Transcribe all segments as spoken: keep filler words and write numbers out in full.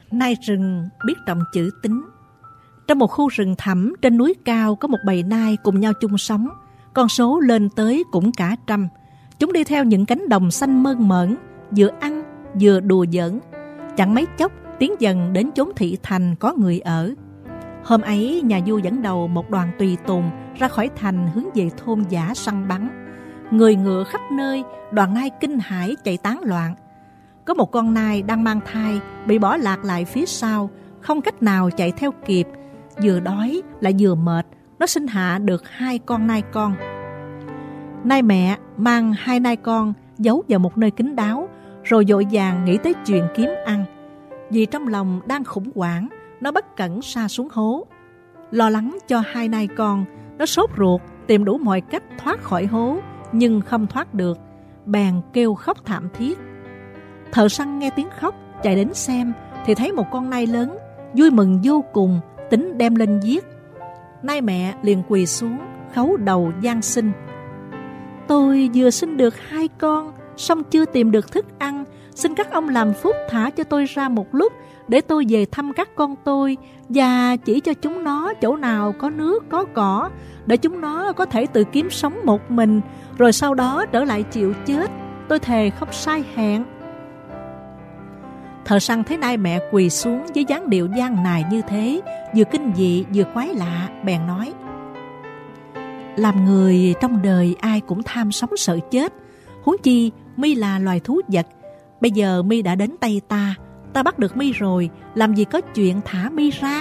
Nai rừng biết trọng chữ tín. Trong một khu rừng thẳm trên núi cao có một bầy nai cùng nhau chung sống. Con số lên tới cũng cả trăm. Chúng đi theo những cánh đồng xanh mơn mởn, vừa ăn vừa đùa giỡn. Chẳng mấy chốc tiến dần đến chốn thị thành có người ở. Hôm ấy nhà vua dẫn đầu một đoàn tùy tùng ra khỏi thành hướng về thôn dã săn bắn. Người ngựa khắp nơi, đoàn nai kinh hãi chạy tán loạn. Có một con nai đang mang thai bị bỏ lạc lại phía sau, không cách nào chạy theo kịp. Vừa đói lại vừa mệt, nó sinh hạ được hai con nai con. Nai mẹ mang hai nai con giấu vào một nơi kín đáo, rồi vội vàng nghĩ tới chuyện kiếm ăn. Vì trong lòng đang khủng hoảng, nó bất cẩn sa xuống hố. Lo lắng cho hai nai con, nó sốt ruột tìm đủ mọi cách thoát khỏi hố, nhưng không thoát được, bèn kêu khóc thảm thiết. Thợ săn nghe tiếng khóc chạy đến xem thì thấy một con nai lớn, vui mừng vô cùng, tính đem lên giết. Nai mẹ liền quỳ xuống khấu đầu van xin: "Tôi vừa sinh được hai con, song chưa tìm được thức ăn. Xin các ông làm phúc thả cho tôi ra một lúc để tôi về thăm các con tôi và chỉ cho chúng nó chỗ nào có nước, có cỏ, để chúng nó có thể tự kiếm sống một mình, rồi sau đó trở lại chịu chết. Tôi thề không sai hẹn." Thợ săn thấy nai mẹ quỳ xuống với dáng điệu gian nài như thế, vừa kinh dị vừa quái lạ, bèn nói: "Làm người trong đời ai cũng tham sống sợ chết, huống chi mi là loài thú vật. Bây giờ mi đã đến tay ta, ta bắt được mi rồi, làm gì có chuyện thả mi ra."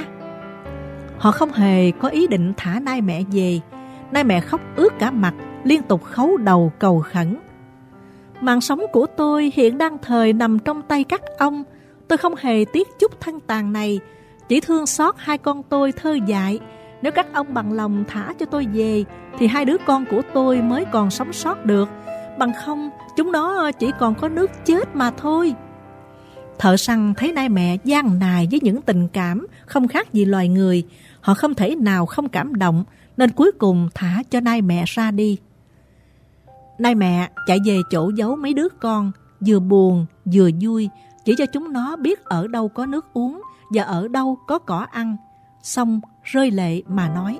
Họ không hề có ý định thả nai mẹ về. Nai mẹ khóc ướt cả mặt, liên tục khấu đầu cầu khẩn: "Mạng sống của tôi hiện đang thời nằm trong tay các ông. Tôi không hề tiếc chút thân tàn này, chỉ thương xót hai con tôi thơ dại. Nếu các ông bằng lòng thả cho tôi về thì hai đứa con của tôi mới còn sống sót được, bằng không chúng nó chỉ còn có nước chết mà thôi." Thợ săn thấy nai mẹ gian nài với những tình cảm không khác gì loài người. Họ không thể nào không cảm động, nên cuối cùng thả cho nai mẹ ra đi. Nai mẹ chạy về chỗ giấu mấy đứa con, vừa buồn vừa vui, chỉ cho chúng nó biết ở đâu có nước uống và ở đâu có cỏ ăn. Xong rơi lệ mà nói: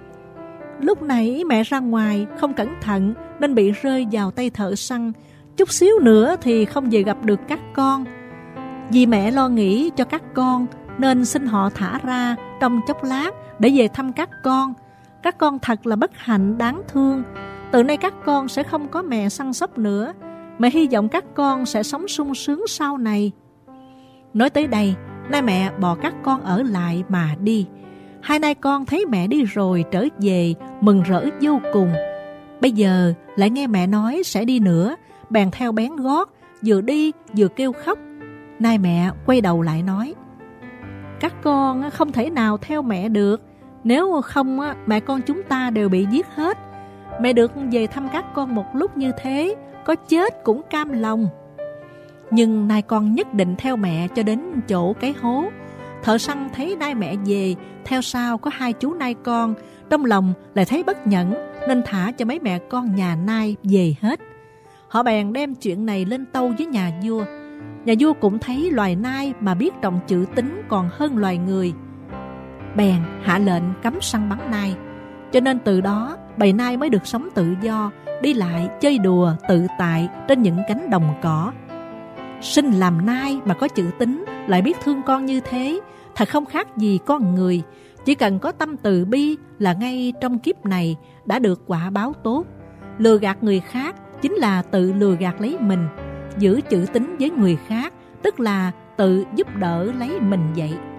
"Lúc nãy mẹ ra ngoài không cẩn thận nên bị rơi vào tay thợ săn. Chút xíu nữa thì không về gặp được các con. Vì mẹ lo nghĩ cho các con nên xin họ thả ra trong chốc lát để về thăm các con. Các con thật là bất hạnh đáng thương. Từ nay các con sẽ không có mẹ săn sóc nữa. Mẹ hy vọng các con sẽ sống sung sướng sau này." Nói tới đây, nai mẹ bỏ các con ở lại mà đi. Hai nai con thấy mẹ đi rồi trở về, mừng rỡ vô cùng. Bây giờ lại nghe mẹ nói sẽ đi nữa, bèn theo bén gót, vừa đi vừa kêu khóc. Nai mẹ quay đầu lại nói: "Các con không thể nào theo mẹ được. Nếu không mẹ con chúng ta đều bị giết hết. Mẹ được về thăm các con một lúc như thế, có chết cũng cam lòng." Nhưng nai con nhất định theo mẹ cho đến chỗ cái hố. Thợ săn thấy nai mẹ về, theo sau có hai chú nai con, trong lòng lại thấy bất nhẫn nên thả cho mấy mẹ con nhà nai về hết. Họ bèn đem chuyện này lên tâu với nhà vua. Nhà vua cũng thấy loài nai mà biết trọng chữ tín còn hơn loài người, bèn hạ lệnh cấm săn bắn nai. Cho nên từ đó bầy nai mới được sống tự do, đi lại chơi đùa tự tại trên những cánh đồng cỏ. Sinh làm nai mà có chữ tín, lại biết thương con như thế, thật không khác gì con người. Chỉ cần có tâm từ bi là ngay trong kiếp này đã được quả báo tốt. Lừa gạt người khác chính là tự lừa gạt lấy mình. Giữ chữ tín với người khác tức là tự giúp đỡ lấy mình vậy.